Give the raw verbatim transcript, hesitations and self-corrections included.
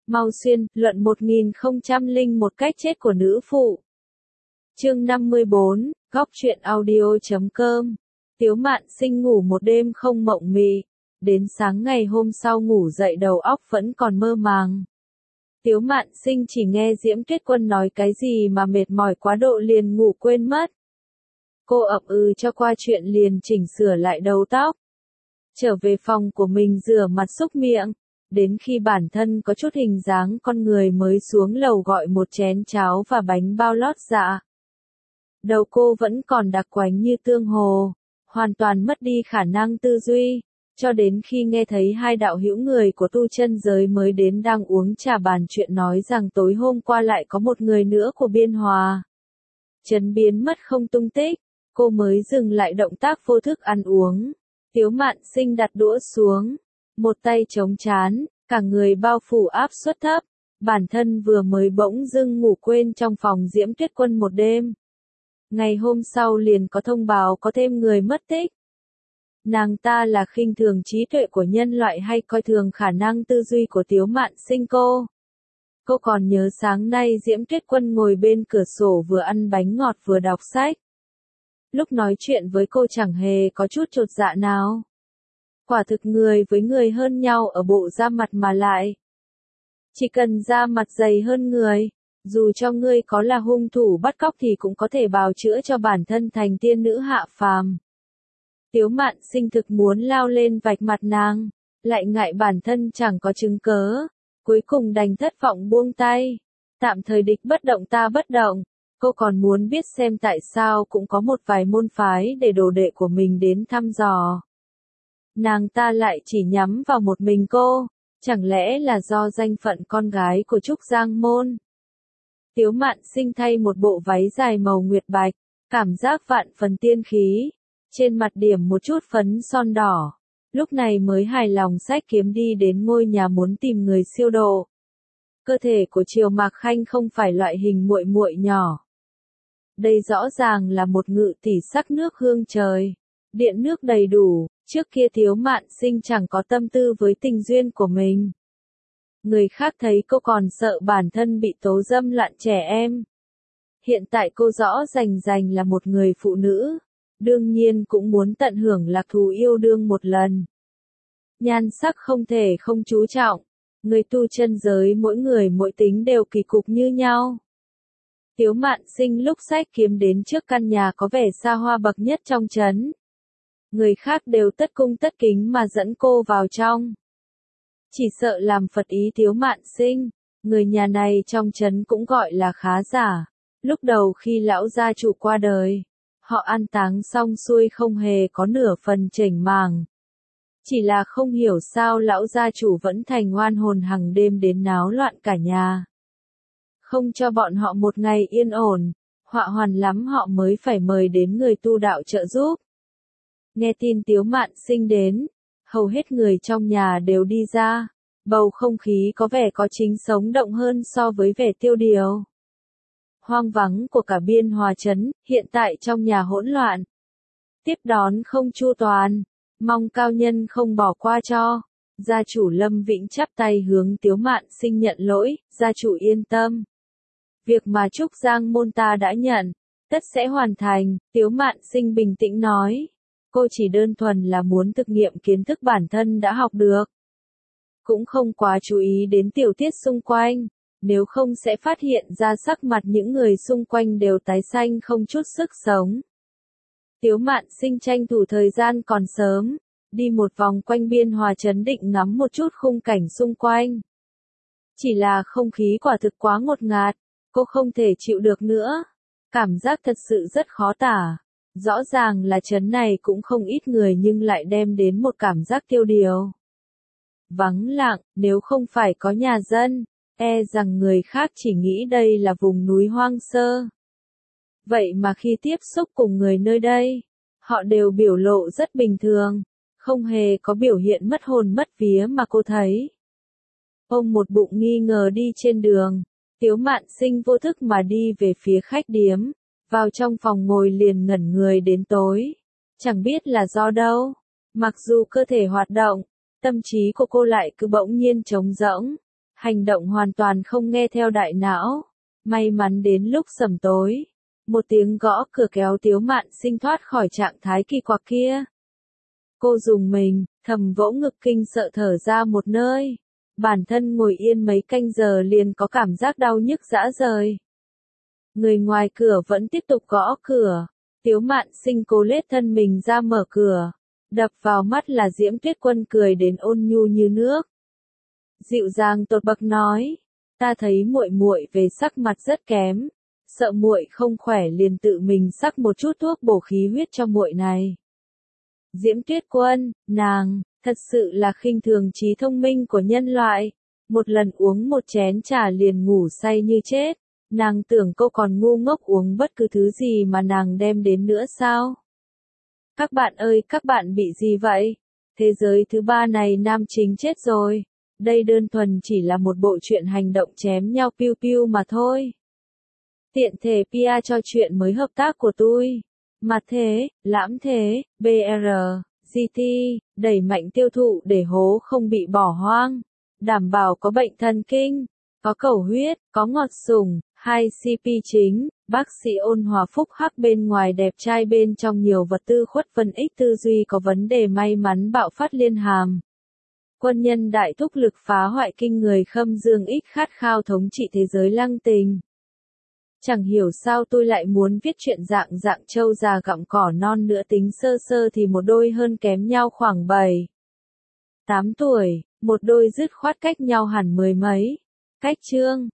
Mau Xuyên, luận một nghìn không trăm lẻ một cách chết của nữ phụ. Chương năm mươi bốn, góc truyện audio chấm com. Tiếu Mạn Sinh ngủ một đêm không mộng mị, đến sáng ngày hôm sau ngủ dậy đầu óc vẫn còn mơ màng. Tiếu Mạn Sinh chỉ nghe Diễm Tuyết Quân nói cái gì mà mệt mỏi quá độ liền ngủ quên mất. Cô ậm ừ cho qua chuyện liền chỉnh sửa lại đầu tóc. Trở về phòng của mình rửa mặt xúc miệng, đến khi bản thân có chút hình dáng con người mới xuống lầu gọi một chén cháo và bánh bao lót dạ. Đầu cô vẫn còn đặc quánh như tương hồ, hoàn toàn mất đi khả năng tư duy, cho đến khi nghe thấy hai đạo hữu người của tu chân giới mới đến đang uống trà bàn chuyện nói rằng tối hôm qua lại có một người nữa của Biên Hòa Trấn biến mất không tung tích, cô mới dừng lại động tác vô thức ăn uống. Tiếu Mạn Sinh đặt đũa xuống, một tay chống trán, cả người bao phủ áp suất thấp, bản thân vừa mới bỗng dưng ngủ quên trong phòng Diễm Tuyết Quân một đêm. Ngày hôm sau liền có thông báo có thêm người mất tích. Nàng ta là khinh thường trí tuệ của nhân loại hay coi thường khả năng tư duy của Tiếu Mạn Sinh cô? Cô còn nhớ sáng nay Diễm Tuyết Quân ngồi bên cửa sổ vừa ăn bánh ngọt vừa đọc sách. Lúc nói chuyện với cô chẳng hề có chút chột dạ nào. Quả thực người với người hơn nhau ở bộ da mặt mà lại. Chỉ cần da mặt dày hơn người, dù cho ngươi có là hung thủ bắt cóc thì cũng có thể bào chữa cho bản thân thành tiên nữ hạ phàm. Tiếu Mạn Sinh thực muốn lao lên vạch mặt nàng, lại ngại bản thân chẳng có chứng cớ, cuối cùng đành thất vọng buông tay. Tạm thời địch bất động ta bất động, cô còn muốn biết xem tại sao cũng có một vài môn phái để đồ đệ của mình đến thăm dò. Nàng ta lại chỉ nhắm vào một mình cô, chẳng lẽ là do danh phận con gái của Trúc Giang Môn. Tiếu Mạn Sinh thay một bộ váy dài màu nguyệt bạch, cảm giác vạn phần tiên khí, trên mặt điểm một chút phấn son đỏ, lúc này mới hài lòng xách kiếm đi đến ngôi nhà muốn tìm người siêu độ. Cơ thể của Triều Mạc Khanh không phải loại hình muội muội nhỏ. Đây rõ ràng là một ngự tỷ sắc nước hương trời, điện nước đầy đủ, trước kia Tiếu Mạn Sinh chẳng có tâm tư với tình duyên của mình. Người khác thấy cô còn sợ bản thân bị tố dâm loạn trẻ em. Hiện tại cô rõ rành rành là một người phụ nữ, đương nhiên cũng muốn tận hưởng lạc thú yêu đương một lần. Nhan sắc không thể không chú trọng, người tu chân giới mỗi người mỗi tính đều kỳ cục như nhau. Tiếu Mạn Sinh lúc xách kiếm đến trước căn nhà có vẻ xa hoa bậc nhất trong trấn. Người khác đều tất cung tất kính mà dẫn cô vào trong. Chỉ sợ làm phật ý Tiếu Mạn Sinh, người nhà này trong trấn cũng gọi là khá giả. Lúc đầu khi lão gia chủ qua đời, họ an táng xong xuôi không hề có nửa phần chểnh màng. Chỉ là không hiểu sao lão gia chủ vẫn thành oan hồn hằng đêm đến náo loạn cả nhà. Không cho bọn họ một ngày yên ổn, họa hoàn lắm họ mới phải mời đến người tu đạo trợ giúp. Nghe tin Tiếu Mạn Sinh đến, hầu hết người trong nhà đều đi ra, bầu không khí có vẻ có chính sống động hơn so với vẻ tiêu điều. Hoang vắng của cả Biên Hòa Trấn, hiện tại trong nhà hỗn loạn. Tiếp đón không chu toàn, mong cao nhân không bỏ qua cho. Gia chủ Lâm Vĩnh chắp tay hướng Tiếu Mạn Sinh nhận lỗi, gia chủ yên tâm. Việc mà Trúc Giang Môn ta đã nhận, tất sẽ hoàn thành, Tiếu Mạn Sinh bình tĩnh nói. Cô chỉ đơn thuần là muốn thực nghiệm kiến thức bản thân đã học được. Cũng không quá chú ý đến tiểu tiết xung quanh, nếu không sẽ phát hiện ra sắc mặt những người xung quanh đều tái xanh không chút sức sống. Tiếu Mạn Sinh tranh thủ thời gian còn sớm, đi một vòng quanh Biên Hòa Trấn định ngắm một chút khung cảnh xung quanh. Chỉ là không khí quả thực quá ngột ngạt, cô không thể chịu được nữa. Cảm giác thật sự rất khó tả. Rõ ràng là trấn này cũng không ít người nhưng lại đem đến một cảm giác tiêu điều. Vắng lặng, nếu không phải có nhà dân, e rằng người khác chỉ nghĩ đây là vùng núi hoang sơ. Vậy mà khi tiếp xúc cùng người nơi đây, họ đều biểu lộ rất bình thường, không hề có biểu hiện mất hồn mất vía mà cô thấy. Ông một bụng nghi ngờ đi trên đường, Tiếu Mạn Sinh vô thức mà đi về phía khách điếm. Vào trong phòng ngồi liền ngẩn người đến tối. Chẳng biết là do đâu. Mặc dù cơ thể hoạt động, tâm trí của cô lại cứ bỗng nhiên trống rỗng. Hành động hoàn toàn không nghe theo đại não. May mắn đến lúc sẩm tối, một tiếng gõ cửa kéo Tiếu Mạn Sinh thoát khỏi trạng thái kỳ quặc kia. Cô dùng mình, thầm vỗ ngực kinh sợ thở ra một nơi. Bản thân ngồi yên mấy canh giờ liền có cảm giác đau nhức rã rời. Người ngoài cửa vẫn tiếp tục gõ cửa. Tiếu Mạn Sinh cố lết thân mình ra mở cửa. Đập vào mắt là Diễm Tuyết Quân cười đến ôn nhu như nước. Dịu dàng tột bậc nói, ta thấy muội muội về sắc mặt rất kém, sợ muội không khỏe liền tự mình sắc một chút thuốc bổ khí huyết cho muội này. Diễm Tuyết Quân, nàng, thật sự là khinh thường trí thông minh của nhân loại. Một lần uống một chén trà liền ngủ say như chết. Nàng tưởng cô còn ngu ngốc uống bất cứ thứ gì mà nàng đem đến nữa sao? Các bạn ơi, các bạn bị gì vậy? Thế giới thứ ba này nam chính chết rồi. Đây đơn thuần chỉ là một bộ truyện hành động chém nhau piu piu mà thôi. Tiện thể pê e cho chuyện mới hợp tác của tôi. Mặt thế, lãm thế, bê rờ, giê tê, đẩy mạnh tiêu thụ để hố không bị bỏ hoang. Đảm bảo có bệnh thần kinh, có cầu huyết, có ngọt sủng, hai xê pê chính, bác sĩ Ôn Hòa phúc hắc bên ngoài đẹp trai bên trong nhiều vật tư khuất phân ích tư duy có vấn đề may mắn bạo phát liên hàm. Quân nhân đại thúc lực phá hoại kinh người Khâm Dương ích khát khao thống trị thế giới lăng tình. Chẳng hiểu sao tôi lại muốn viết chuyện dạng dạng trâu già gặm cỏ non nữa tính sơ sơ thì một đôi hơn kém nhau khoảng bảy, tám tuổi, một đôi dứt khoát cách nhau hẳn mười mấy. Cách chương